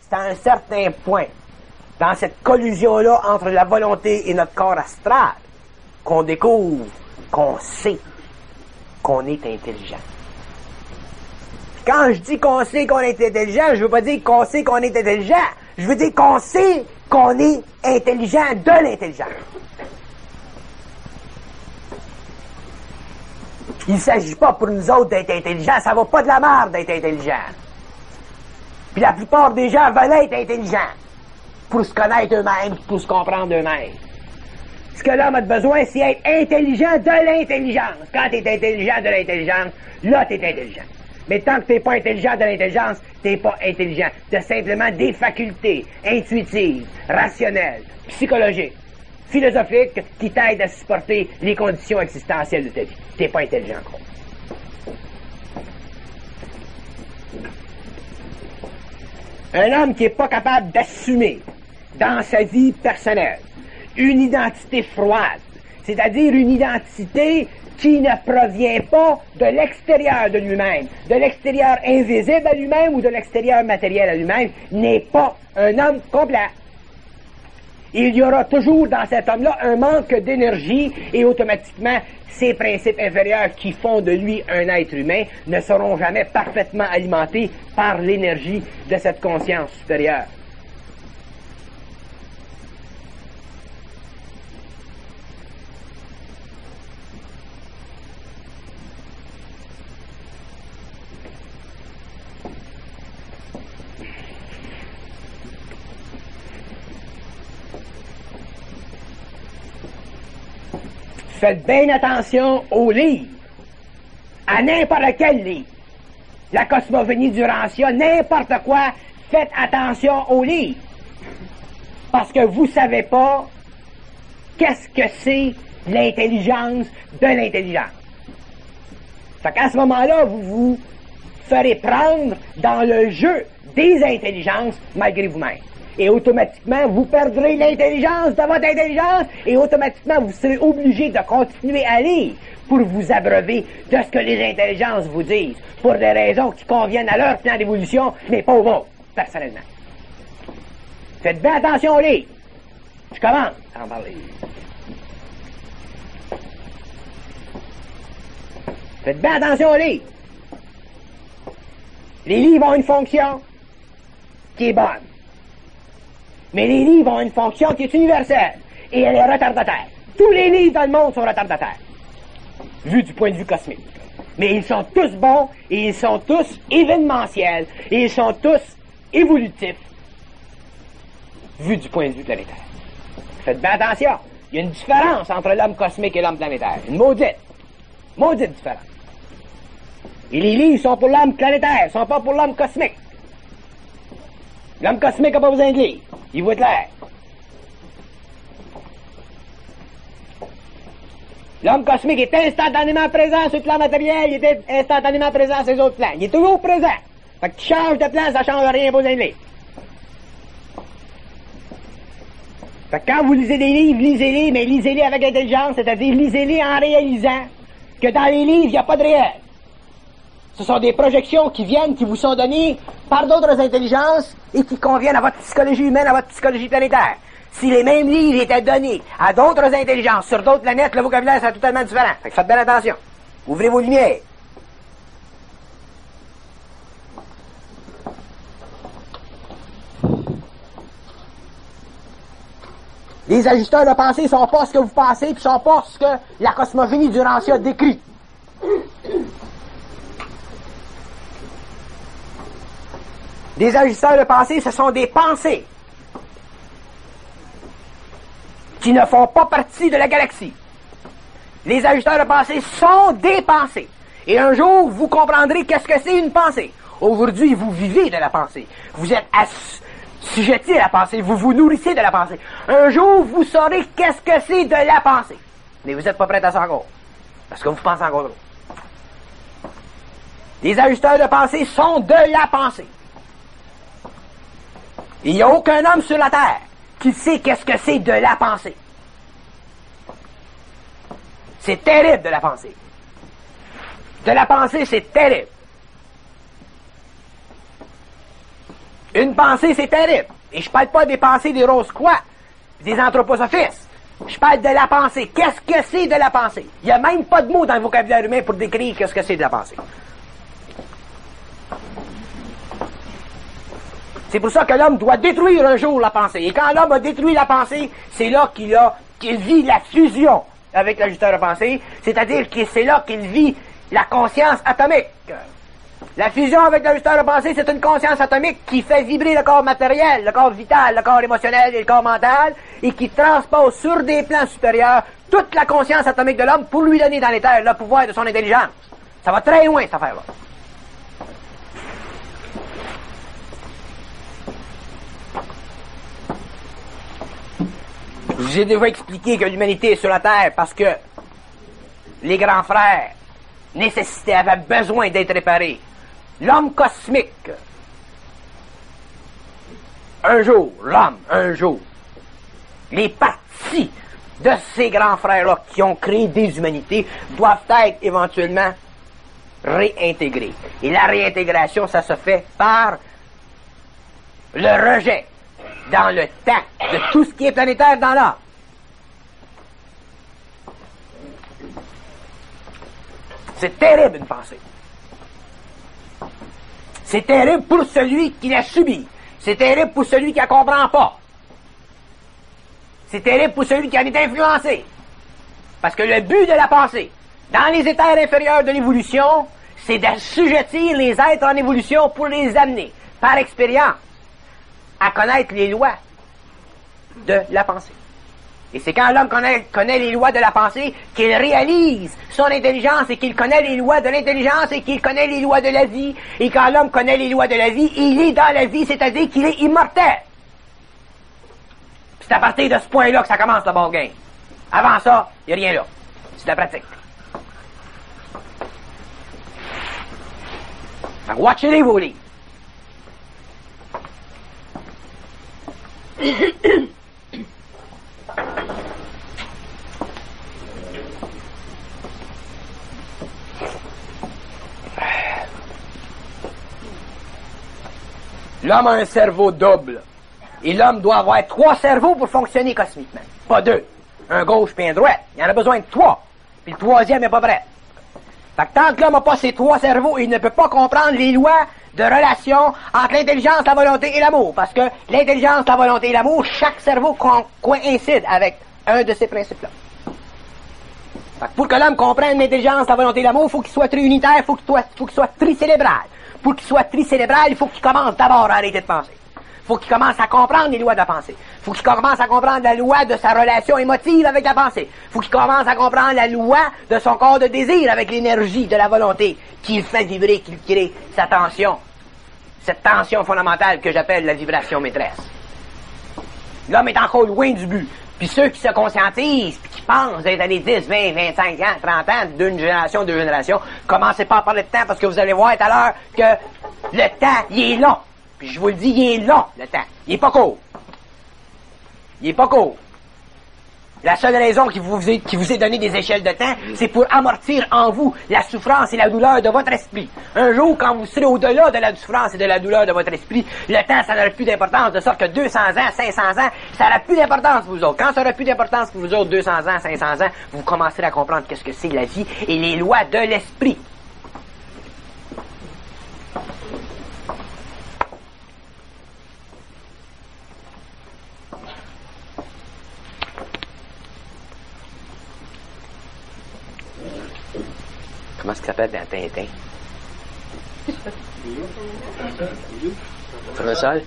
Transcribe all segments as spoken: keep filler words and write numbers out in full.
c'est à un certain point, dans cette collusion-là entre la volonté et notre corps astral, qu'on découvre qu'on sait qu'on est intelligent. Quand je dis qu'on sait qu'on est intelligent, je veux pas dire qu'on sait qu'on est intelligent. Je veux dire qu'on sait qu'on est intelligent de l'intelligence. Il ne s'agit pas pour nous autres d'être intelligents, ça va pas de la merde d'être intelligent. Puis la plupart des gens veulent être intelligents pour se connaître eux-mêmes, pour se comprendre eux-mêmes. Ce que l'homme a besoin, c'est être intelligent de l'intelligence. Quand tu es intelligent de l'intelligence, là tu es intelligent. Mais tant que tu n'es pas intelligent de l'intelligence, tu n'es pas intelligent. Tu as simplement des facultés intuitives, rationnelles, psychologiques, philosophiques qui t'aident à supporter les conditions existentielles de ta vie. Tu n'es pas intelligent encore. Un homme qui n'est pas capable d'assumer dans sa vie personnelle une identité froide, c'est-à-dire une identité qui ne provient pas de l'extérieur de lui-même, de l'extérieur invisible à lui-même ou de l'extérieur matériel à lui-même, n'est pas un homme complet. Il y aura toujours dans cet homme-là un manque d'énergie et automatiquement ces principes inférieurs qui font de lui un être humain ne seront jamais parfaitement alimentés par l'énergie de cette conscience supérieure. Faites bien attention aux livres, à n'importe quel livre. La cosmogonie du Rancia, n'importe quoi, faites attention aux livres. Parce que vous savez pas qu'est-ce que c'est l'intelligence de l'intelligence. Fait qu'à ce moment-là, vous vous ferez prendre dans le jeu des intelligences malgré vous-même. Et automatiquement, vous perdrez l'intelligence de votre intelligence et automatiquement, vous serez obligé de continuer à lire pour vous abreuver de ce que les intelligences vous disent, pour des raisons qui conviennent à leur plan d'évolution, mais pas au vôtre, personnellement. Faites bien attention aux livres. Je commence à en parler. Faites bien attention aux livres. Les livres ont une fonction qui est bonne. Mais les livres ont une fonction qui est universelle, et elle est retardataire. Tous les livres dans le monde sont retardataires, vu du point de vue cosmique. Mais ils sont tous bons, et ils sont tous événementiels, et ils sont tous évolutifs, vu du point de vue planétaire. Faites bien attention, il y a une différence entre l'homme cosmique et l'homme planétaire. Une maudite, maudite différence. Et les livres sont pour l'homme planétaire, sont pas pour l'homme cosmique. L'homme cosmique n'a pas besoin de livres. Il voit clair. L'homme cosmique est instantanément présent sur le plan matériel, il est instantanément présent sur les autres plans. Il est toujours présent. Fait que tu changes de plan, ça change rien, pas besoin de livres. Fait que quand vous lisez des livres, lisez-les, mais lisez-les avec intelligence, c'est-à-dire lisez-les en réalisant que dans les livres, il n'y a pas de réel. Ce sont des projections qui viennent, qui vous sont données par d'autres intelligences et qui conviennent à votre psychologie humaine, à votre psychologie planétaire. Si les mêmes livres étaient donnés à d'autres intelligences sur d'autres planètes, le vocabulaire serait totalement différent. Fait que faites bien attention. Ouvrez vos lumières. Les ajusteurs de pensée ne sont pas ce que vous pensez, puis ne sont pas ce que la cosmogonie du Rancia décrit. Des ajusteurs de pensée, ce sont des pensées qui ne font pas partie de la galaxie. Les ajusteurs de pensée sont des pensées. Et un jour, vous comprendrez qu'est-ce que c'est une pensée. Aujourd'hui, vous vivez de la pensée. Vous êtes assujettis à la pensée. Vous vous nourrissez de la pensée. Un jour, vous saurez qu'est-ce que c'est de la pensée. Mais vous n'êtes pas prêts à ça encore. Parce que vous pensez encore trop. Les ajusteurs de pensée sont de la pensée. Il n'y a aucun homme sur la Terre qui sait qu'est-ce que c'est de la pensée. C'est terrible de la pensée. De la pensée, c'est terrible. Une pensée, c'est terrible. Et je parle pas des pensées des Rose-Croix, des anthroposophistes. Je parle de la pensée. Qu'est-ce que c'est de la pensée? Il n'y a même pas de mots dans le vocabulaire humain pour décrire qu'est-ce que c'est de la pensée. C'est pour ça que l'homme doit détruire un jour la pensée. Et quand l'homme a détruit la pensée, c'est là qu'il a, qu'il vit la fusion avec l'ajusteur de pensée, c'est-à-dire que c'est là qu'il vit la conscience atomique. La fusion avec l'ajusteur de pensée, c'est une conscience atomique qui fait vibrer le corps matériel, le corps vital, le corps émotionnel et le corps mental, et qui transpose sur des plans supérieurs toute la conscience atomique de l'homme pour lui donner dans les terres le pouvoir de son intelligence. Ça va très loin, cette affaire-là. Je vous ai déjà expliqué que l'humanité est sur la Terre parce que les grands frères nécessitaient, avaient besoin d'être réparés. L'homme cosmique, un jour, l'homme, un jour, les parties de ces grands frères-là qui ont créé des humanités doivent être éventuellement réintégrées. Et la réintégration, ça se fait par le rejet dans le temps de tout ce qui est planétaire dans l'art. C'est terrible une pensée. C'est terrible pour celui qui l'a subi. C'est terrible pour celui qui ne la comprend pas. C'est terrible pour celui qui en est influencé. Parce que le but de la pensée, dans les états inférieurs de l'évolution, c'est d'assujettir les êtres en évolution pour les amener, par expérience, à connaître les lois de la pensée. Et c'est quand l'homme connaît, connaît les lois de la pensée qu'il réalise son intelligence et qu'il connaît les lois de l'intelligence et qu'il connaît les lois de la vie. Et quand l'homme connaît les lois de la vie, il est dans la vie, c'est-à-dire qu'il est immortel. C'est à partir de ce point-là que ça commence le ball game. Avant ça, il n'y a rien là. C'est la pratique. Watchez-les, vos livres. L'homme a un cerveau double. Et l'homme doit avoir trois cerveaux pour fonctionner cosmiquement. Pas deux. Un gauche puis un droit. Il en a besoin de trois. Puis le troisième n'est pas prêt. Fait que tant que l'homme n'a pas ces trois cerveaux, il ne peut pas comprendre les lois de relation entre l'intelligence, la volonté et l'amour. Parce que l'intelligence, la volonté et l'amour, chaque cerveau co- coïncide avec un de ces principes-là. Fait que pour que l'homme comprenne l'intelligence, la volonté et l'amour, il faut qu'il soit triunitaire, il faut qu'il soit, faut qu'il soit tricérébral. Pour qu'il soit tricérébral, il faut qu'il commence d'abord à arrêter de penser. Il faut qu'il commence à comprendre les lois de la pensée. Il faut qu'il commence à comprendre la loi de sa relation émotive avec la pensée. Il faut qu'il commence à comprendre la loi de son corps de désir avec l'énergie de la volonté qui le fait vibrer, qui crée sa tension. Cette tension fondamentale que j'appelle la vibration maîtresse. L'homme est encore loin du but. Puis ceux qui se conscientisent, puis qui pensent dans les années dix, vingt, vingt-cinq ans, trente ans, d'une génération, deux générations, commencez pas à parler de temps parce que vous allez voir tout à l'heure que le temps, il est long. Puis je vous le dis, il est long, le temps. Il est pas court. Il est pas court. La seule raison qui vous est, qui vous est donné des échelles de temps, c'est pour amortir en vous la souffrance et la douleur de votre esprit. Un jour, quand vous serez au-delà de la souffrance et de la douleur de votre esprit, le temps, ça n'aura plus d'importance, de sorte que deux cents ans, cinq cents ans, ça n'aura plus d'importance pour vous autres. Quand ça n'aura plus d'importance pour vous autres, deux cents ans, cinq cents ans, vous commencerez à comprendre qu'est-ce que c'est la vie et les lois de l'esprit. Comment ça s'appelle dans Tintin? Tournesol?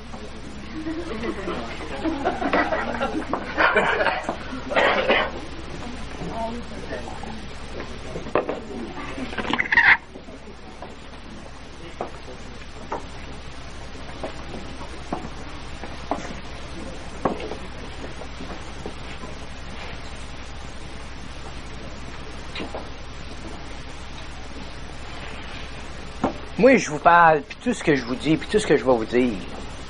Moi, je vous parle, puis tout ce que je vous dis, puis tout ce que je vais vous dire,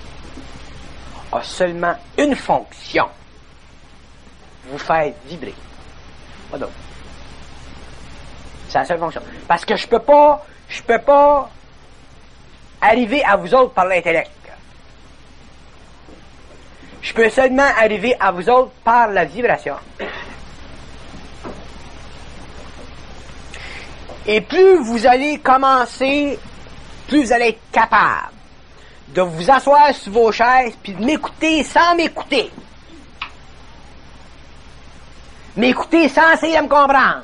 a seulement une fonction. Vous faire vibrer. Pas d'autre. C'est la seule fonction. Parce que je peux pas, je peux pas arriver à vous autres par l'intellect. Je peux seulement arriver à vous autres par la vibration. Et plus vous allez commencer, plus vous allez être capable de vous asseoir sur vos chaises puis de m'écouter sans m'écouter. M'écouter sans essayer de me comprendre.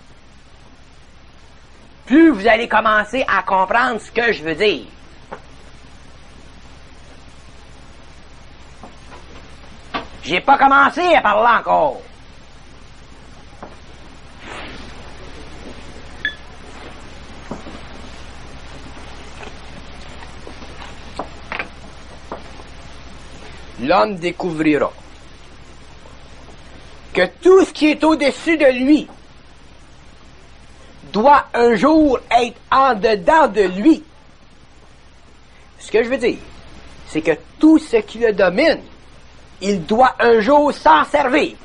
Plus vous allez commencer à comprendre ce que je veux dire. J'ai pas commencé à parler encore. L'homme découvrira que tout ce qui est au-dessus de lui doit un jour être en dedans de lui. Ce que je veux dire, c'est que tout ce qui le domine, il doit un jour s'en servir.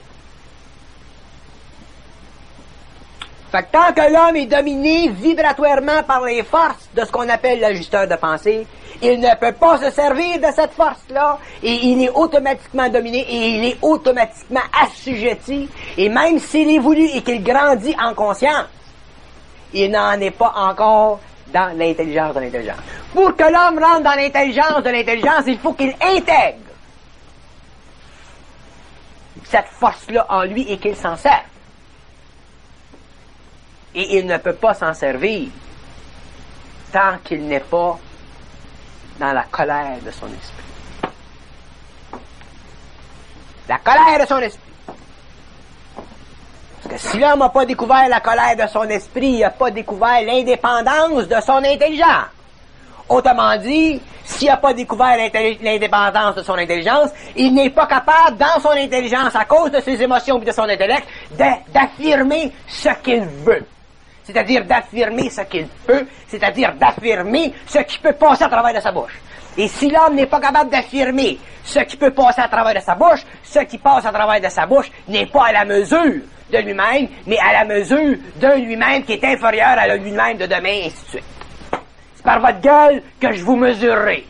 Fait que tant que l'homme est dominé vibratoirement par les forces de ce qu'on appelle l'ajusteur de pensée, il ne peut pas se servir de cette force-là, et il est automatiquement dominé, et il est automatiquement assujetti, et même s'il évolue et qu'il grandit en conscience, il n'en est pas encore dans l'intelligence de l'intelligence. Pour que l'homme rentre dans l'intelligence de l'intelligence, il faut qu'il intègre cette force-là en lui et qu'il s'en serve. Et il ne peut pas s'en servir tant qu'il n'est pas dans la colère de son esprit. La colère de son esprit. Parce que si l'homme n'a pas découvert la colère de son esprit, il n'a pas découvert l'indépendance de son intelligence. Autrement dit, s'il n'a pas découvert l'indépendance de son intelligence, il n'est pas capable, dans son intelligence, à cause de ses émotions et de son intellect, d'affirmer ce qu'il veut. C'est-à-dire d'affirmer ce qu'il peut, c'est-à-dire d'affirmer ce qui peut passer à travers de sa bouche. Et si l'homme n'est pas capable d'affirmer ce qui peut passer à travers de sa bouche, ce qui passe à travers de sa bouche n'est pas à la mesure de lui-même, mais à la mesure d'un lui-même qui est inférieur à lui-même de demain, et ainsi de suite. C'est par votre gueule que je vous mesurerai.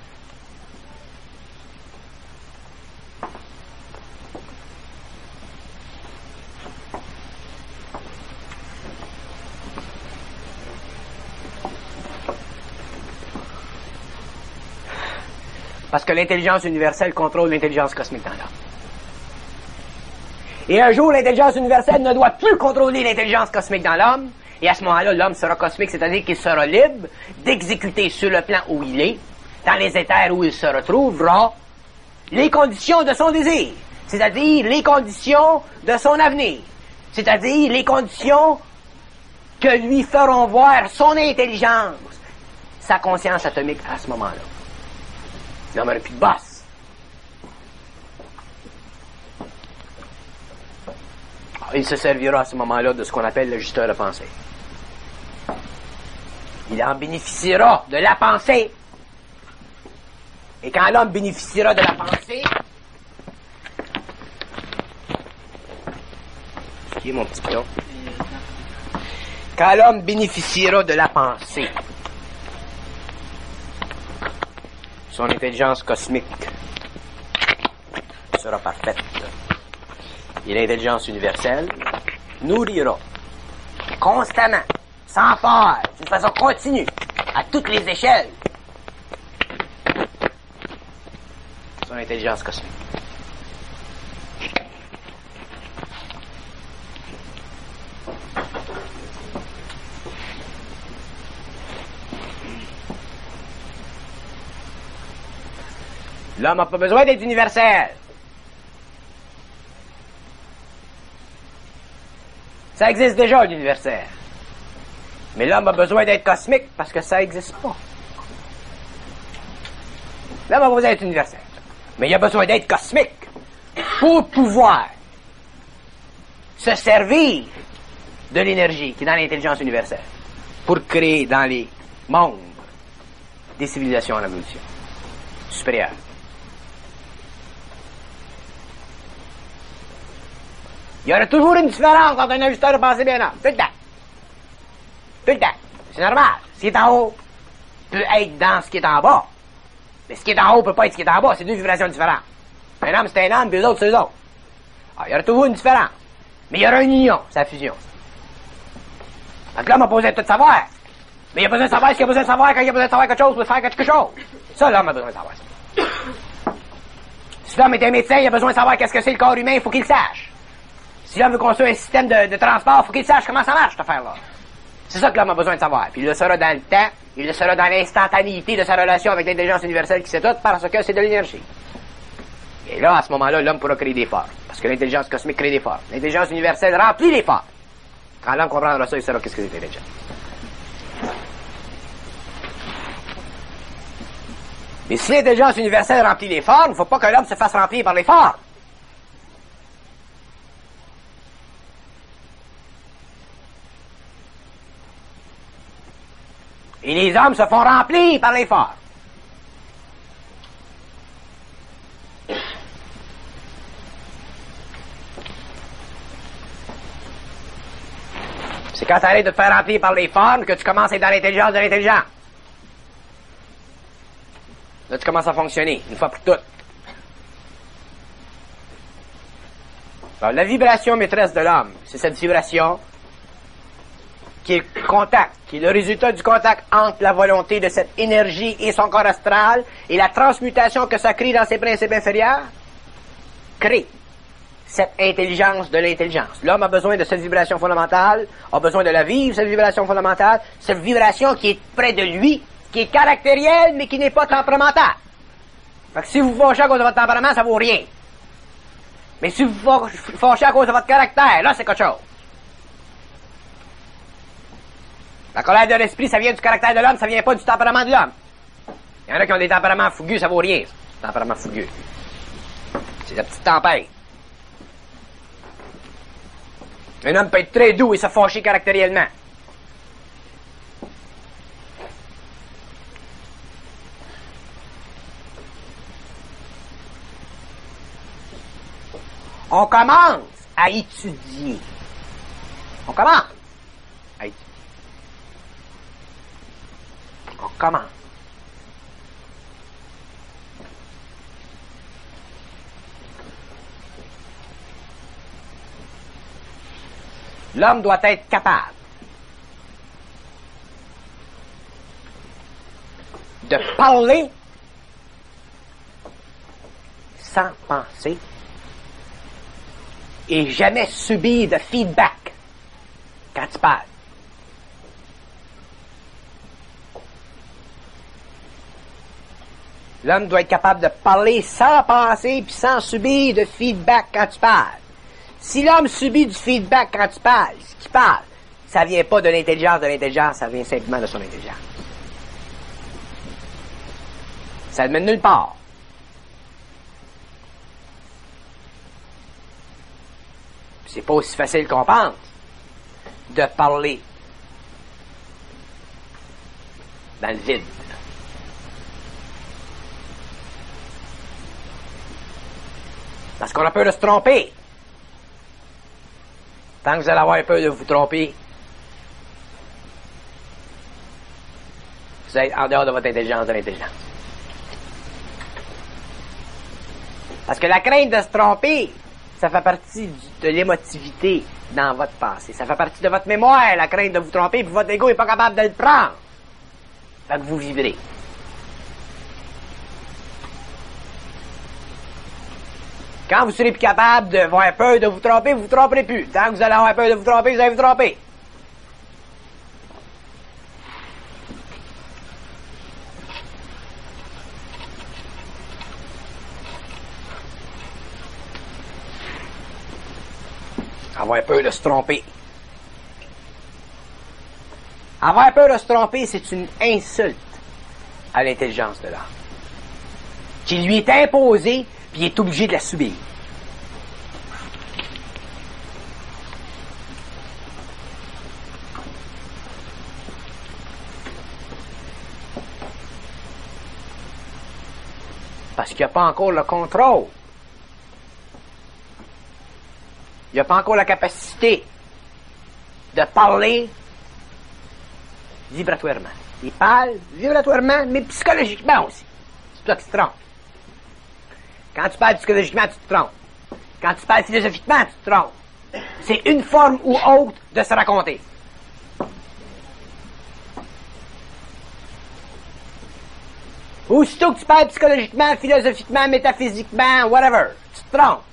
Parce que l'intelligence universelle contrôle l'intelligence cosmique dans l'homme. Et un jour, l'intelligence universelle ne doit plus contrôler l'intelligence cosmique dans l'homme, et à ce moment-là, l'homme sera cosmique, c'est-à-dire qu'il sera libre d'exécuter sur le plan où il est, dans les éthers où il se retrouvera, les conditions de son désir, c'est-à-dire les conditions de son avenir, c'est-à-dire les conditions que lui feront voir son intelligence, sa conscience atomique à ce moment-là. L'homme n'aura plus de boss. Il se servira à ce moment-là de ce qu'on appelle l'ajusteur de pensée. Il en bénéficiera de la pensée. Et quand l'homme bénéficiera de la pensée, qui est mon petit pion? Quand l'homme bénéficiera de la pensée, son intelligence cosmique sera parfaite. Et l'intelligence universelle nourrira constamment, sans faire, d'une façon continue, à toutes les échelles, son intelligence cosmique. L'homme n'a pas besoin d'être universel. Ça existe déjà, l'universel. Mais l'homme a besoin d'être cosmique parce que ça n'existe pas. L'homme a besoin d'être universel. Mais il a besoin d'être cosmique pour pouvoir se servir de l'énergie qui est dans l'intelligence universelle pour créer dans les mondes des civilisations en évolution supérieure. Il y aura toujours une différence entre un ajusteur de pensée bien en tout le temps. Tout le temps. C'est normal. Ce qui est en haut peut être dans ce qui est en bas. Mais ce qui est en haut peut pas être ce qui est en bas. C'est deux vibrations différentes. Un homme, c'est un homme, puis les autres, c'est eux autres. Alors, il y aura toujours une différence. Mais il y aura une union, c'est la fusion. Parce que l'homme a pas besoin de tout savoir. Mais il a besoin de savoir ce qu'il a besoin de savoir quand il a besoin de savoir quelque chose pour faire quelque chose. Ça, l'homme a besoin de savoir ça. Si l'homme est un médecin, il a besoin de savoir qu'est-ce que c'est le corps humain, il faut qu'il le sache. Si l'homme veut construire un système de, de transport, il faut qu'il sache comment ça marche, cette affaire-là. C'est ça que l'homme a besoin de savoir. Puis il le saura dans le temps, il le saura dans l'instantanéité de sa relation avec l'intelligence universelle qui sait tout, parce que c'est de l'énergie. Et là, à ce moment-là, l'homme pourra créer des formes. Parce que l'intelligence cosmique crée des formes. L'intelligence universelle remplit les formes. Quand l'homme comprendra ça, il saura qu'est-ce que c'est l'intelligence. Mais si l'intelligence universelle remplit les formes, il ne faut pas que l'homme se fasse remplir par les formes. Et les hommes se font remplir par les formes. C'est quand tu arrêtes de te faire remplir par les formes que tu commences à être dans l'intelligence de l'intelligence. Là, tu commences à fonctionner, une fois pour toutes. Alors, la vibration maîtresse de l'homme, c'est cette vibration qui est le contact, qui est le résultat du contact entre la volonté de cette énergie et son corps astral, et la transmutation que ça crée dans ses principes inférieurs, crée cette intelligence de l'intelligence. L'homme a besoin de cette vibration fondamentale, a besoin de la vivre, cette vibration fondamentale, cette vibration qui est près de lui, qui est caractérielle, mais qui n'est pas tempéramentale. Fait que si vous vous fâchez à cause de votre tempérament, ça vaut rien. Mais si vous vous fâchez à cause de votre caractère, là, c'est quelque chose. La colère de l'esprit, ça vient du caractère de l'homme, ça vient pas du tempérament de l'homme. Il y en a qui ont des tempéraments fougueux, ça vaut rien, ça. Tempérament fougueux. C'est la petite tempête. Un homme peut être très doux et se fâcher caractériellement. On commence à étudier. On commence à étudier. On commence. L'homme doit être capable de parler sans penser et jamais subir de feedback quand tu parles. L'homme doit être capable de parler sans penser puis sans subir de feedback quand tu parles. Si l'homme subit du feedback quand tu parles, ce qu'il parle, ça vient pas de l'intelligence de l'intelligence, ça vient simplement de son intelligence. Ça ne mène nulle part. C'est pas aussi facile qu'on pense de parler dans le vide. Parce qu'on a peur de se tromper. Tant que vous allez avoir peur de vous tromper, vous êtes en dehors de votre intelligence de l'intelligence. Parce que la crainte de se tromper, ça fait partie de l'émotivité dans votre passé. Ça fait partie de votre mémoire, la crainte de vous tromper, puis votre ego n'est pas capable de le prendre. Fait que vous vivrez. Quand vous serez plus capable de avoir peur de vous tromper, vous ne vous tromperez plus. Tant que vous allez avoir peur de vous tromper, vous allez vous tromper. Avoir peur de se tromper. Avoir peur de se tromper, c'est une insulte à l'intelligence de l'homme, qui lui est imposée, puis il est obligé de la subir. Parce qu'il n'y a pas encore le contrôle. Il n'y a pas encore la capacité de parler vibratoirement. Il parle vibratoirement, mais psychologiquement aussi. C'est toi qui se trompe. Quand tu parles psychologiquement, tu te trompes. Quand tu parles philosophiquement, tu te trompes. C'est une forme ou autre de se raconter. Aussitôt que tu parles psychologiquement, philosophiquement, métaphysiquement, whatever, tu te trompes.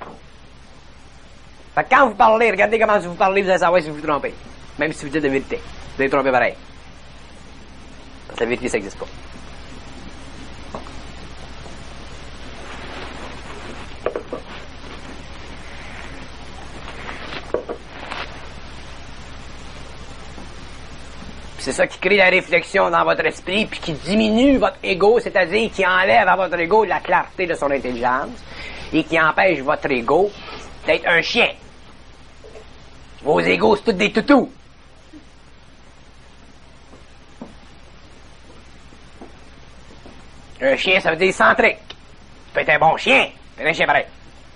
Fait que quand vous parlez, regardez comment vous parlez, vous allez savoir si vous vous trompez. Même si vous dites la vérité. Vous allez tromper pareil. Parce que la vérité, ça n'existe pas. C'est ça qui crée la réflexion dans votre esprit, puis qui diminue votre ego, c'est-à-dire qui enlève à votre ego la clarté de son intelligence, et qui empêche votre ego d'être un chien. Vos égos, c'est tous des toutous. Un chien, ça veut dire centrique. Tu peux être un bon chien, mais un chien pareil.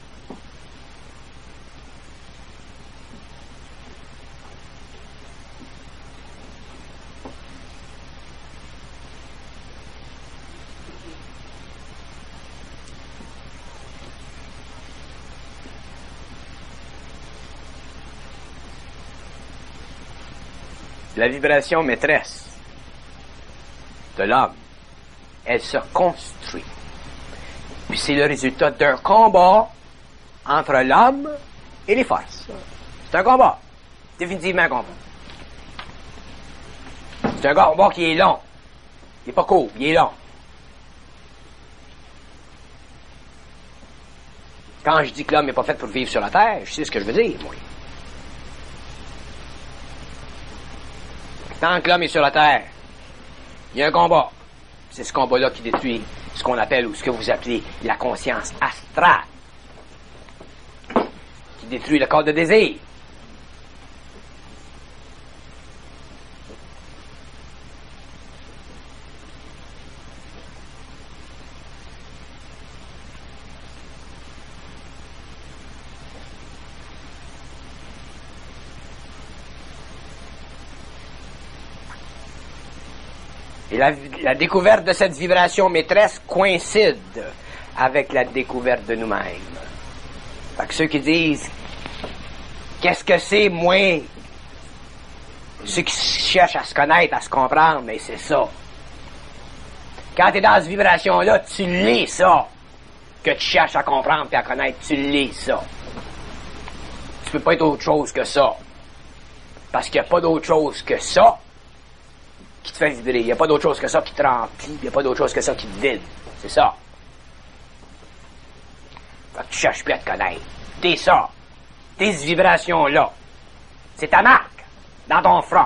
La vibration maîtresse de l'homme, elle se construit. Puis c'est le résultat d'un combat entre l'homme et les forces. C'est un combat. Définitivement un combat. C'est un combat qui est long. Il n'est pas court, il est long. Quand je dis que l'homme n'est pas fait pour vivre sur la Terre, je sais ce que je veux dire, moi. Tant que l'homme est sur la Terre, il y a un combat. C'est ce combat-là qui détruit ce qu'on appelle, ou ce que vous appelez, la conscience astrale. Qui détruit le corps de désir. Et la, la découverte de cette vibration maîtresse coïncide avec la découverte de nous-mêmes. Fait que ceux qui disent « Qu'est-ce que c'est, moi? » Ceux qui cherchent à se connaître, à se comprendre, mais c'est ça. Quand tu es dans cette vibration-là, tu l'es ça. Que tu cherches à comprendre et à connaître, tu l'es ça. Tu peux pas être autre chose que ça. Parce qu'il n'y a pas d'autre chose que ça qui te fait vibrer. Il n'y a pas d'autre chose que ça qui te remplit. Il n'y a pas d'autre chose que ça qui te vide. C'est ça. Fait que tu cherches plus à te connaître. T'es ça. T'es cette vibration-là. C'est ta marque dans ton front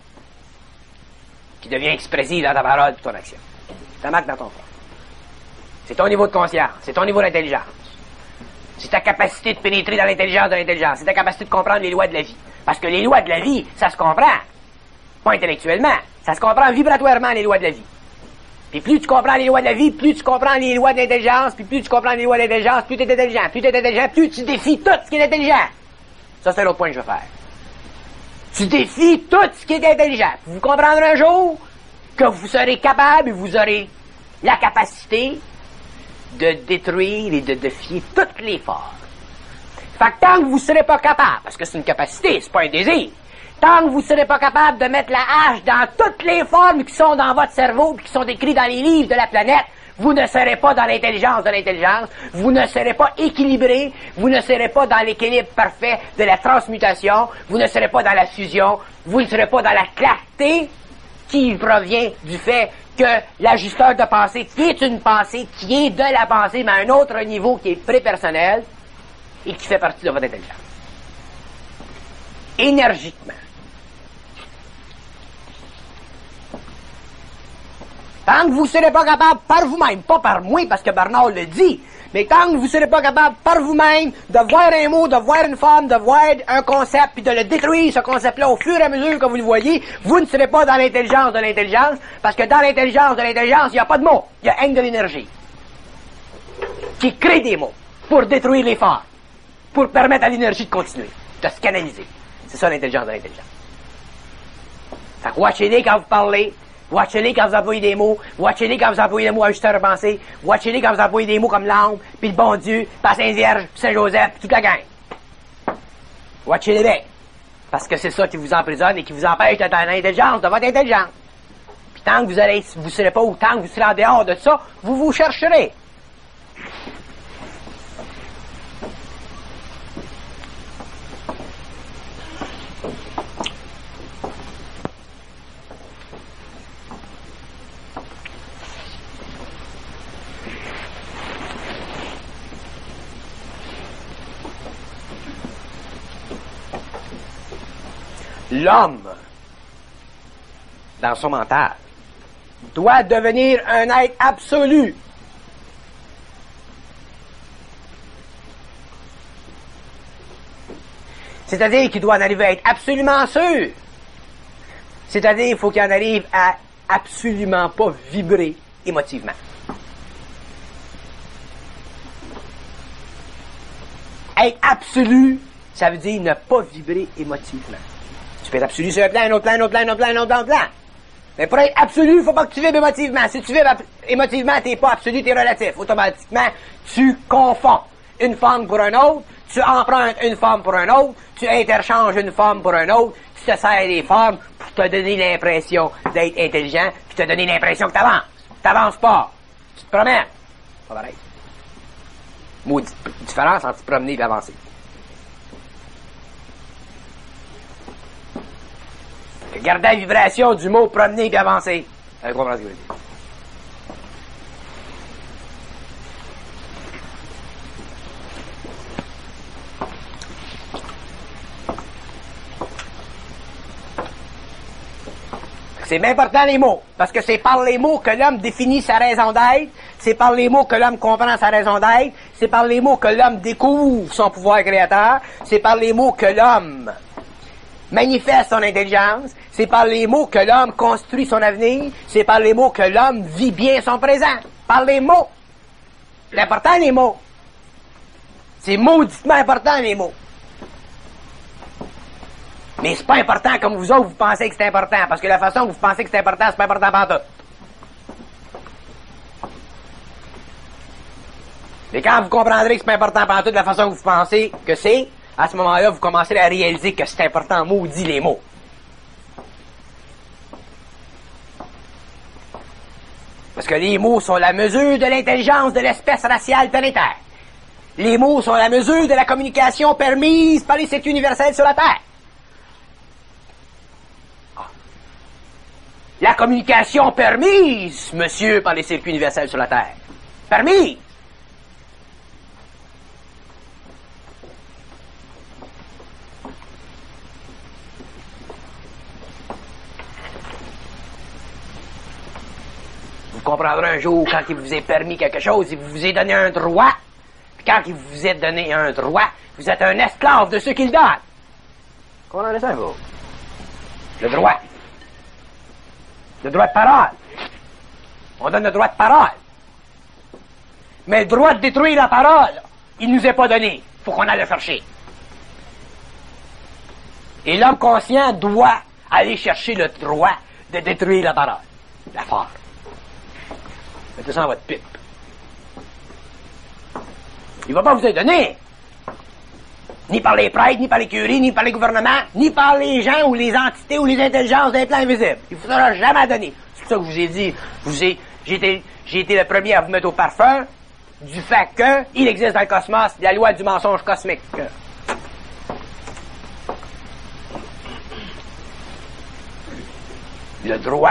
qui devient expressive dans ta parole et ton action. C'est ta marque dans ton front. C'est ton niveau de conscience. C'est ton niveau d'intelligence. C'est ta capacité de pénétrer dans l'intelligence de l'intelligence. C'est ta capacité de comprendre les lois de la vie. Parce que les lois de la vie, ça se comprend. Pas intellectuellement. Ça se comprend vibratoirement, les lois de la vie. Puis plus tu comprends les lois de la vie, plus tu comprends les lois de l'intelligence, puis plus tu comprends les lois de l'intelligence, plus tu es intelligent. Plus tu es intelligent, plus tu défies tout ce qui est intelligent. Ça, c'est l'autre point que je veux faire. Tu défies tout ce qui est intelligent. Vous comprendrez un jour que vous serez capable, et vous aurez la capacité de détruire et de défier toutes les forces. Fait que tant que vous ne serez pas capable, parce que c'est une capacité, c'est pas un désir, tant que vous ne serez pas capable de mettre la hache dans toutes les formes qui sont dans votre cerveau et qui sont écrites dans les livres de la planète, vous ne serez pas dans l'intelligence de l'intelligence, vous ne serez pas équilibré, vous ne serez pas dans l'équilibre parfait de la transmutation, vous ne serez pas dans la fusion, vous ne serez pas dans la clarté qui provient du fait que l'ajusteur de pensée, qui est une pensée, qui est de la pensée, mais à un autre niveau qui est prépersonnel et qui fait partie de votre intelligence. Énergiquement. Tant que vous ne serez pas capable par vous-même, pas par moi, parce que Bernard le dit, mais tant que vous ne serez pas capable par vous-même de voir un mot, de voir une forme, de voir un concept, puis de le détruire, ce concept-là, au fur et à mesure que vous le voyez, vous ne serez pas dans l'intelligence de l'intelligence, parce que dans l'intelligence de l'intelligence, il n'y a pas de mots, il y a rien que de l'énergie, qui crée des mots, pour détruire les formes, pour permettre à l'énergie de continuer, de se canaliser. C'est ça l'intelligence de l'intelligence. Fait que watchez-les quand vous parlez, Watchez-les quand vous employez des mots. Watchez-les quand vous employez des mots ajustés à repenser. Watchez-les quand vous employez des mots comme l'âme, puis le bon Dieu, puis la Sainte Vierge, puis Saint-Joseph, puis toute la gang. Watchez-les bien. Parce que c'est ça qui vous emprisonne et qui vous empêche d'être dans l'intelligence, de votre intelligence. Puis tant que vous allez, vous serez pas, ou tant que vous serez en dehors de ça, vous vous chercherez. L'homme, dans son mental, doit devenir un être absolu. C'est-à-dire qu'il doit en arriver à être absolument sûr. C'est-à-dire qu'il faut qu'il en arrive à absolument pas vibrer émotivement. Être absolu, ça veut dire ne pas vibrer émotivement. Tu peux être absolu sur un plan, un autre plan, un autre plan, un autre plan, un autre plan, un autre plan. Mais pour être absolu, il ne faut pas que tu vibres émotivement. Si tu vibres émotivement, tu n'es pas absolu, tu es relatif. Automatiquement, tu confonds une forme pour un autre, tu empruntes une forme pour un autre, tu interchanges une forme pour un autre, tu te sers des formes pour te donner l'impression d'être intelligent, puis te donner l'impression que tu avances. Tu n'avances pas. Tu te promènes. Pas pareil. Maudite différence entre se promener et avancer. Gardez la vibration du mot promener et avancer. Vous comprenez ce que je veux dire? C'est bien important les mots, parce que c'est par les mots que l'homme définit sa raison d'être, c'est par les mots que l'homme comprend sa raison d'être, c'est par les mots que l'homme découvre son pouvoir créateur, c'est par les mots que l'homme manifeste son intelligence, c'est par les mots que l'homme construit son avenir, c'est par les mots que l'homme vit bien son présent. Par les mots. C'est important les mots. C'est mauditement important les mots. Mais c'est pas important comme vous autres vous pensez que c'est important, parce que la façon que vous pensez que c'est important, c'est pas important pantoute. Mais quand vous comprendrez que c'est pas important pantoute de la façon que vous pensez que c'est, à ce moment-là, vous commencerez à réaliser que c'est important, maudit les mots. Parce que les mots sont la mesure de l'intelligence de l'espèce raciale planétaire. Les mots sont la mesure de la communication permise par les circuits universels sur la Terre. La communication permise, monsieur, par les circuits universels sur la Terre. Permise. Vous comprendrez un jour quand il vous est permis quelque chose, il vous est donné un droit. Puis quand il vous est donné un droit, vous êtes un esclave de ce qu'il donne. Comment on a ça, vous? Le droit. Le droit de parole. On donne le droit de parole. Mais le droit de détruire la parole, il nous est pas donné. Il faut qu'on aille le chercher. Et l'homme conscient doit aller chercher le droit de détruire la parole. La force. Mettez ça dans votre pipe. Il va pas vous être donné. Ni par les prêtres, ni par les curés, ni par les gouvernements, ni par les gens ou les entités ou les intelligences d'un plan invisible. Il ne vous sera jamais donné. C'est pour ça que je vous ai dit, vous ai, j'ai été, j'ai été le premier à vous mettre au parfum du fait que il existe dans le cosmos la loi du mensonge cosmique. Le droit.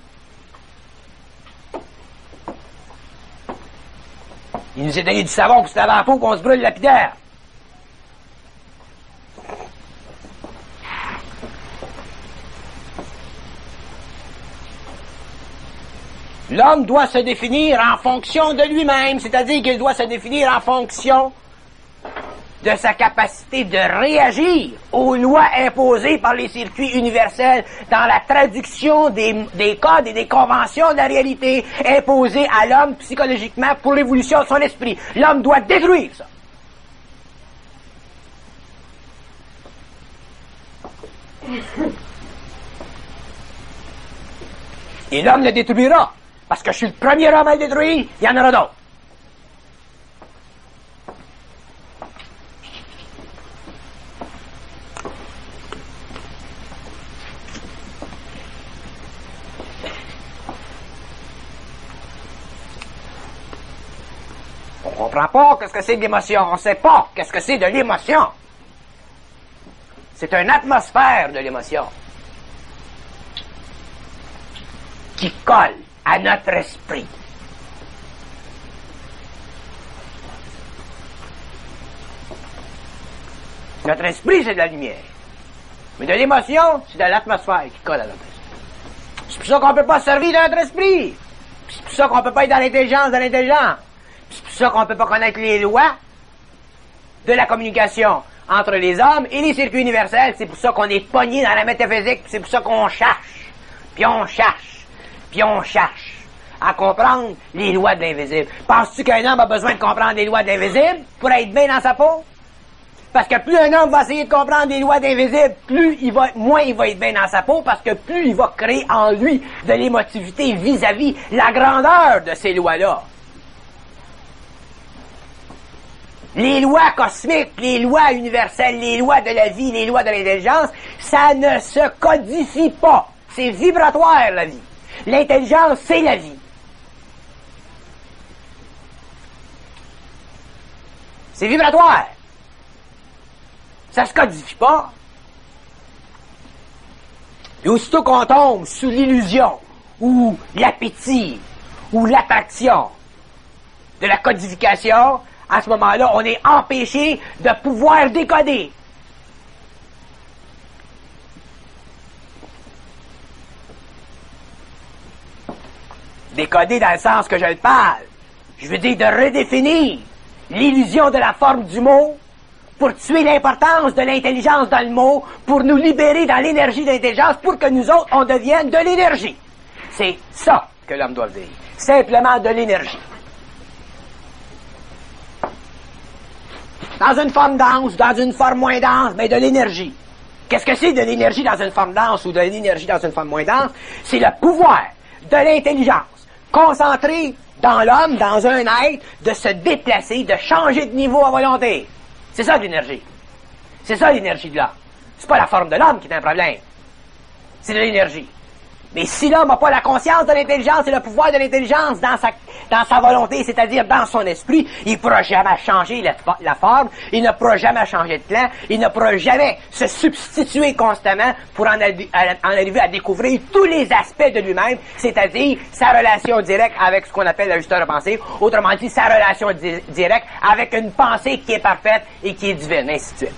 Il nous est donné du savon pour se laver la peau qu'on se brûle lapidaire. L'homme doit se définir en fonction de lui-même, c'est-à-dire qu'il doit se définir en fonction de sa capacité de réagir aux lois imposées par les circuits universels dans la traduction des, des codes et des conventions de la réalité imposées à l'homme psychologiquement pour l'évolution de son esprit. L'homme doit détruire ça. Et l'homme le détruira. Parce que je suis le premier homme à le détruire, il y en aura d'autres. On comprend pas qu'est-ce que c'est de l'émotion. On sait pas qu'est-ce que c'est de l'émotion. C'est une atmosphère de l'émotion qui colle à notre esprit. Notre esprit, c'est de la lumière. Mais de l'émotion, c'est de l'atmosphère qui colle à notre esprit. C'est pour ça qu'on ne peut pas servir de notre esprit. C'est pour ça qu'on ne peut pas être dans l'intelligence de l'intelligence. C'est pour ça qu'on ne peut pas connaître les lois de la communication entre les hommes et les circuits universels. C'est pour ça qu'on est pogné dans la métaphysique. C'est pour ça qu'on cherche, puis on cherche, puis on cherche à comprendre les lois de l'invisible. Penses-tu qu'un homme a besoin de comprendre les lois de l'invisible pour être bien dans sa peau? Parce que plus un homme va essayer de comprendre les lois d'invisible, plus il va, moins il va être bien dans sa peau, parce que plus il va créer en lui de l'émotivité vis-à-vis la grandeur de ces lois-là. Les lois cosmiques, les lois universelles, les lois de la vie, les lois de l'intelligence, ça ne se codifie pas. C'est vibratoire, la vie. L'intelligence, c'est la vie. C'est vibratoire. Ça se codifie pas. Et aussitôt qu'on tombe sous l'illusion, ou l'appétit, ou l'attraction de la codification, à ce moment-là, on est empêché de pouvoir décoder. Décoder dans le sens que je le parle. Je veux dire de redéfinir l'illusion de la forme du mot pour tuer l'importance de l'intelligence dans le mot, pour nous libérer dans l'énergie de l'intelligence, pour que nous autres, on devienne de l'énergie. C'est ça que l'homme doit dire. Simplement de l'énergie. Dans une forme dense, dans une forme moins dense, mais de l'énergie. Qu'est-ce que c'est de l'énergie dans une forme dense ou de l'énergie dans une forme moins dense? C'est le pouvoir de l'intelligence concentré dans l'homme, dans un être, de se déplacer, de changer de niveau à volonté. C'est ça l'énergie. C'est ça l'énergie de l'homme. C'est pas la forme de l'homme qui est un problème. C'est de l'énergie. Mais si l'homme n'a pas la conscience de l'intelligence et le pouvoir de l'intelligence dans sa, dans sa volonté, c'est-à-dire dans son esprit, il ne pourra jamais changer la, la forme, il ne pourra jamais changer de plan, il ne pourra jamais se substituer constamment pour en, en arriver à découvrir tous les aspects de lui-même, c'est-à-dire sa relation directe avec ce qu'on appelle l'ajusteur de pensée, autrement dit, sa relation di- directe avec une pensée qui est parfaite et qui est divine, ainsi de suite.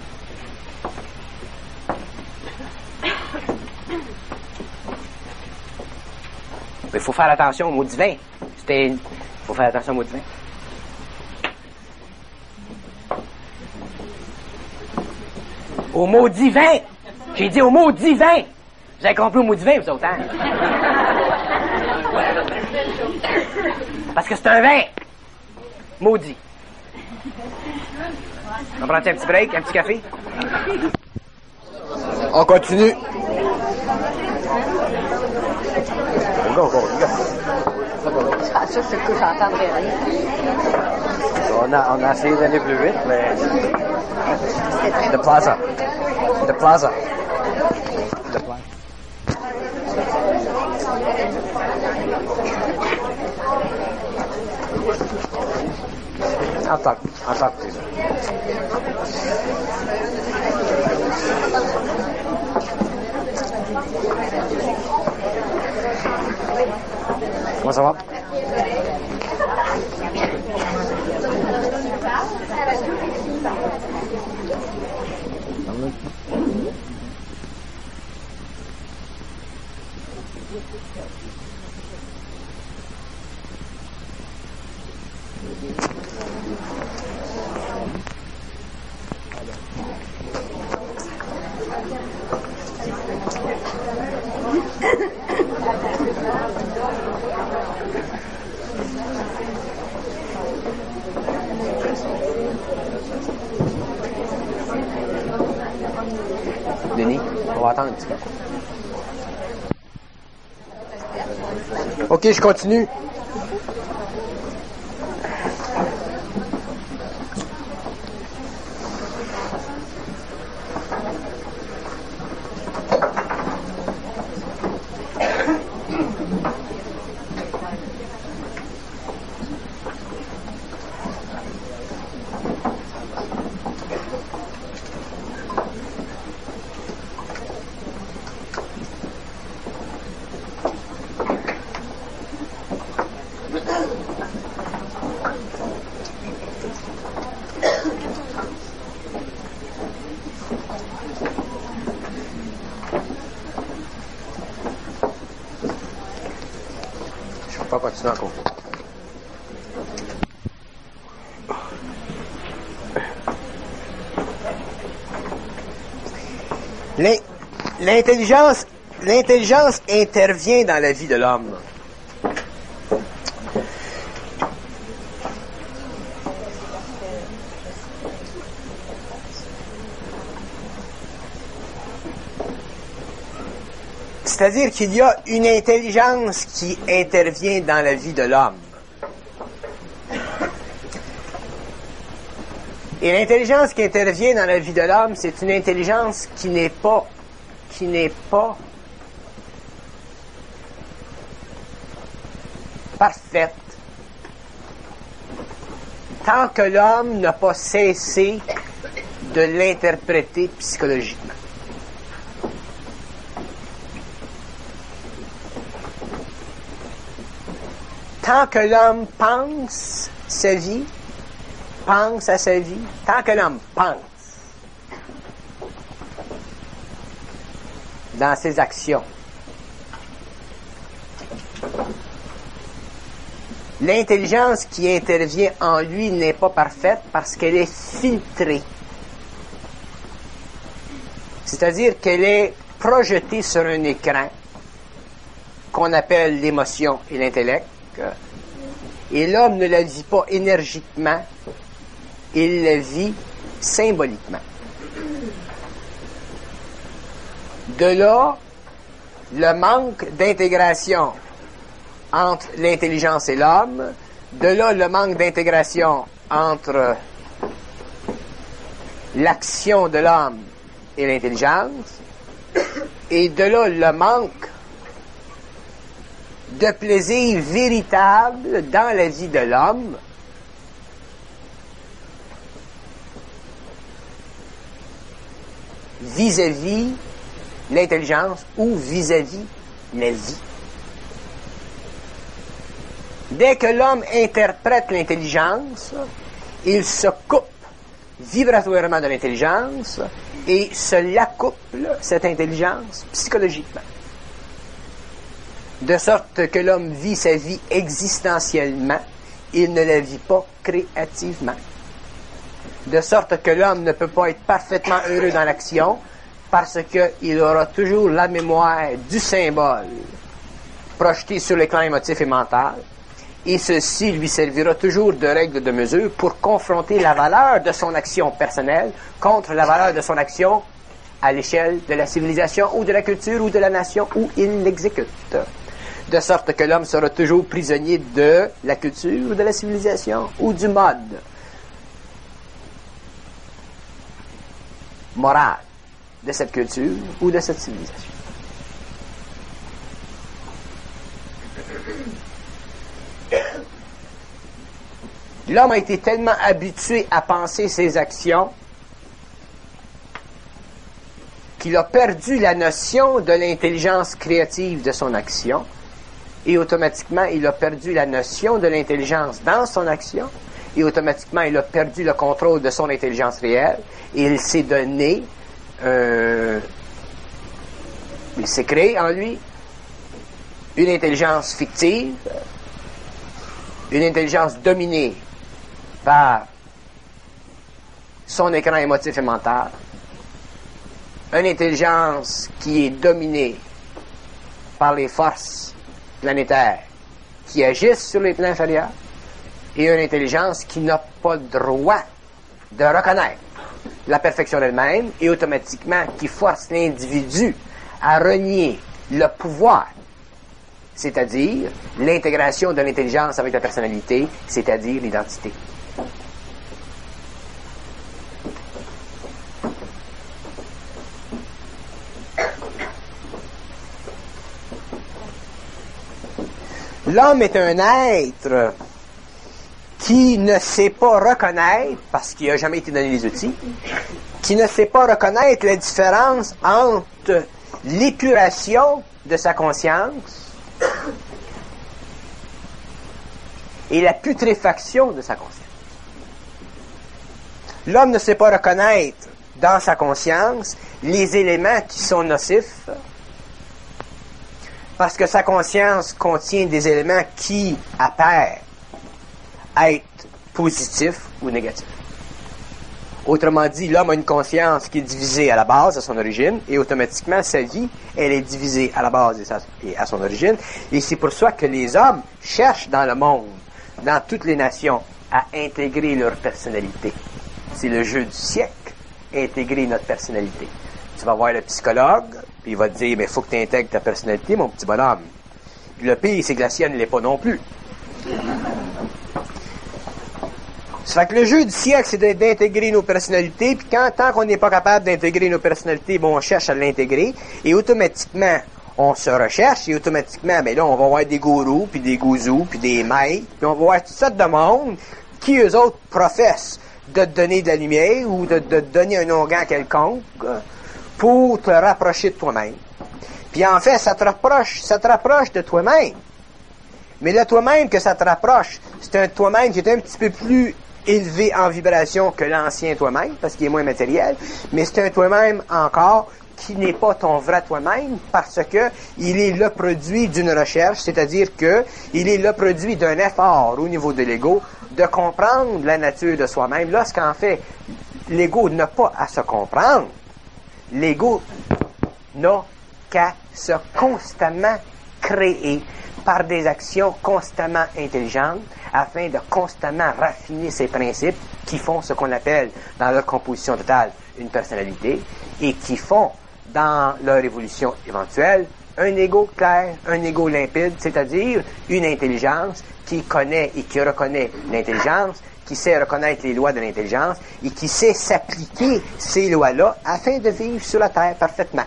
Il faut faire attention au mot divin. C'était... Il faut faire attention au mot divin. Au mot divin. J'ai dit au mot divin. Vous avez compris au mot divin, vous autres, hein? Parce que c'est un vin. Maudit. On prend un petit break, un petit café? On continue. Go, go, go. Ah, ça, c'est que j'entendrais rien. On a, on a essayé d'aller plus vite, mais... The Plaza. The Plaza. The Plaza. I'll talk. I'll talk to you. Comment ça va? Denis, on va attendre un petit peu. OK, je continue. Pas continuer encore. L'intelligence, l'intelligence intervient dans la vie de l'homme. C'est-à-dire qu'il y a une intelligence qui intervient dans la vie de l'homme. Et l'intelligence qui intervient dans la vie de l'homme, c'est une intelligence qui n'est pas, qui n'est pas parfaite, tant que l'homme n'a pas cessé de l'interpréter psychologiquement. Tant que l'homme pense sa vie, pense à sa vie, tant que l'homme pense dans ses actions, l'intelligence qui intervient en lui n'est pas parfaite parce qu'elle est filtrée. C'est-à-dire qu'elle est projetée sur un écran qu'on appelle l'émotion et l'intellect. Et l'homme ne la vit pas énergiquement, il la vit symboliquement. De là, le manque d'intégration entre l'intelligence et l'homme, de là le manque d'intégration entre l'action de l'homme et l'intelligence, et de là le manque de plaisir véritable dans la vie de l'homme vis-à-vis l'intelligence ou vis-à-vis la vie. Dès que l'homme interprète l'intelligence, il se coupe vibratoirement de l'intelligence et se l'accouple, cette intelligence, psychologiquement. De sorte que l'homme vit sa vie existentiellement, il ne la vit pas créativement. De sorte que l'homme ne peut pas être parfaitement heureux dans l'action parce qu'il aura toujours la mémoire du symbole projeté sur l'écran émotif et mental, et ceci lui servira toujours de règle de mesure pour confronter la valeur de son action personnelle contre la valeur de son action à l'échelle de la civilisation ou de la culture ou de la nation où il l'exécute. De sorte que l'homme sera toujours prisonnier de la culture ou de la civilisation ou du mode moral de cette culture ou de cette civilisation. L'homme a été tellement habitué à penser ses actions qu'il a perdu la notion de l'intelligence créative de son action. Et automatiquement, il a perdu la notion de l'intelligence dans son action, et automatiquement, il a perdu le contrôle de son intelligence réelle, et il s'est donné, euh, il s'est créé en lui une intelligence fictive, une intelligence dominée par son écran émotif et mental, une intelligence qui est dominée par les forces planétaires qui agissent sur les plans inférieurs, et une intelligence qui n'a pas le droit de reconnaître la perfection d'elle-même, et automatiquement qui force l'individu à renier le pouvoir c'est-à-dire l'intégration de l'intelligence avec la personnalité, c'est-à-dire l'identité. L'homme est un être qui ne sait pas reconnaître, parce qu'il n'a jamais été donné les outils, qui ne sait pas reconnaître la différence entre l'épuration de sa conscience et la putréfaction de sa conscience. L'homme ne sait pas reconnaître dans sa conscience les éléments qui sont nocifs, parce que sa conscience contient des éléments qui apparaissent être positifs ou négatifs. Autrement dit, l'homme a une conscience qui est divisée à la base, à son origine, et automatiquement, sa vie, elle est divisée à la base et à son origine. Et c'est pour ça que les hommes cherchent dans le monde, dans toutes les nations, à intégrer leur personnalité. C'est le jeu du siècle, intégrer notre personnalité. Tu vas voir le psychologue, puis il va te dire, mais il faut que tu intègres ta personnalité, mon petit bonhomme. Le pire, c'est que la sienne ne l'est pas non plus. Ça fait que le jeu du siècle, c'est d'intégrer nos personnalités, puis quand, tant qu'on n'est pas capable d'intégrer nos personnalités, bon, on cherche à l'intégrer, et automatiquement, on se recherche, et automatiquement, ben là, on va voir des gourous, puis des gouzous, puis des maîtres, puis on va voir toutes sortes de monde qui, eux autres, professent de te donner de la lumière, ou de, de te donner un onguent quelconque, pour te rapprocher de toi-même. Puis en fait, ça te rapproche, ça te rapproche de toi-même. Mais le toi-même que ça te rapproche, c'est un toi-même qui est un petit peu plus élevé en vibration que l'ancien toi-même, parce qu'il est moins matériel, mais c'est un toi-même encore qui n'est pas ton vrai toi-même, parce que il est le produit d'une recherche, c'est-à-dire que il est le produit d'un effort au niveau de l'ego de comprendre la nature de soi-même, lorsqu'en fait, l'ego n'a pas à se comprendre. L'ego n'a qu'à se constamment créer par des actions constamment intelligentes afin de constamment raffiner ses principes qui font ce qu'on appelle dans leur composition totale une personnalité et qui font dans leur évolution éventuelle un ego clair, un ego limpide, c'est-à-dire une intelligence qui connaît et qui reconnaît l'intelligence, qui sait reconnaître les lois de l'intelligence et qui sait s'appliquer ces lois-là afin de vivre sur la Terre parfaitement.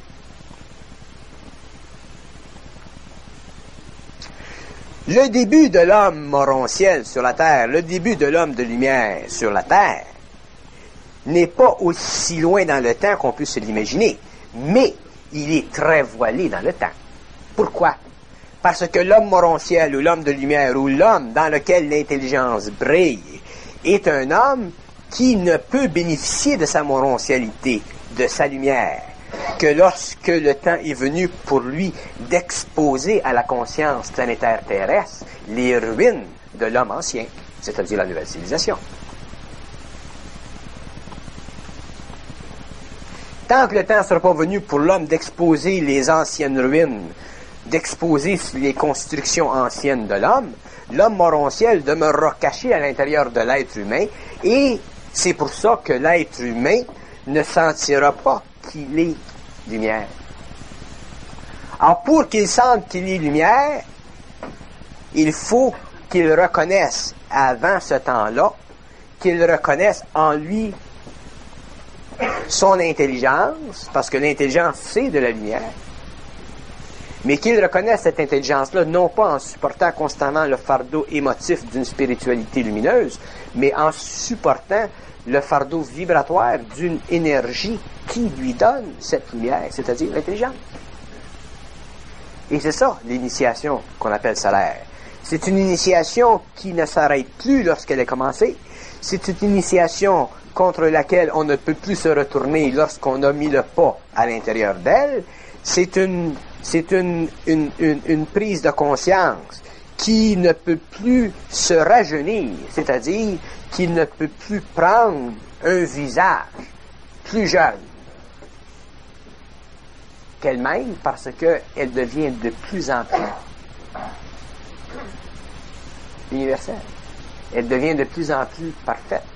Le début de l'homme morontiel sur la Terre, le début de l'homme de lumière sur la Terre, n'est pas aussi loin dans le temps qu'on peut se l'imaginer, mais il est très voilé dans le temps. Pourquoi? Parce que l'homme morontiel ou l'homme de lumière ou l'homme dans lequel l'intelligence brille est un homme qui ne peut bénéficier de sa morontialité, de sa lumière, que lorsque le temps est venu pour lui d'exposer à la conscience planétaire terrestre les ruines de l'homme ancien, c'est-à-dire la nouvelle civilisation. Tant que le temps ne sera pas venu pour l'homme d'exposer les anciennes ruines, d'exposer les constructions anciennes de l'homme, l'homme morontiel demeurera caché à l'intérieur de l'être humain, et c'est pour ça que l'être humain ne sentira pas qu'il est lumière. Alors, pour qu'il sente qu'il est lumière, il faut qu'il reconnaisse, avant ce temps-là, qu'il reconnaisse en lui son intelligence, parce que l'intelligence, c'est de la lumière, mais qu'il reconnaisse cette intelligence-là, non pas en supportant constamment le fardeau émotif d'une spiritualité lumineuse, mais en supportant le fardeau vibratoire d'une énergie qui lui donne cette lumière, c'est-à-dire l'intelligence. Et c'est ça, l'initiation qu'on appelle solaire. C'est une initiation qui ne s'arrête plus lorsqu'elle est commencée. C'est une initiation contre laquelle on ne peut plus se retourner lorsqu'on a mis le pas à l'intérieur d'elle. C'est une, c'est une, une, une, une prise de conscience qui ne peut plus se rajeunir, c'est-à-dire qu'il ne peut plus prendre un visage plus jeune qu'elle-même, parce qu'elle devient de plus en plus universelle. Elle devient de plus en plus parfaite.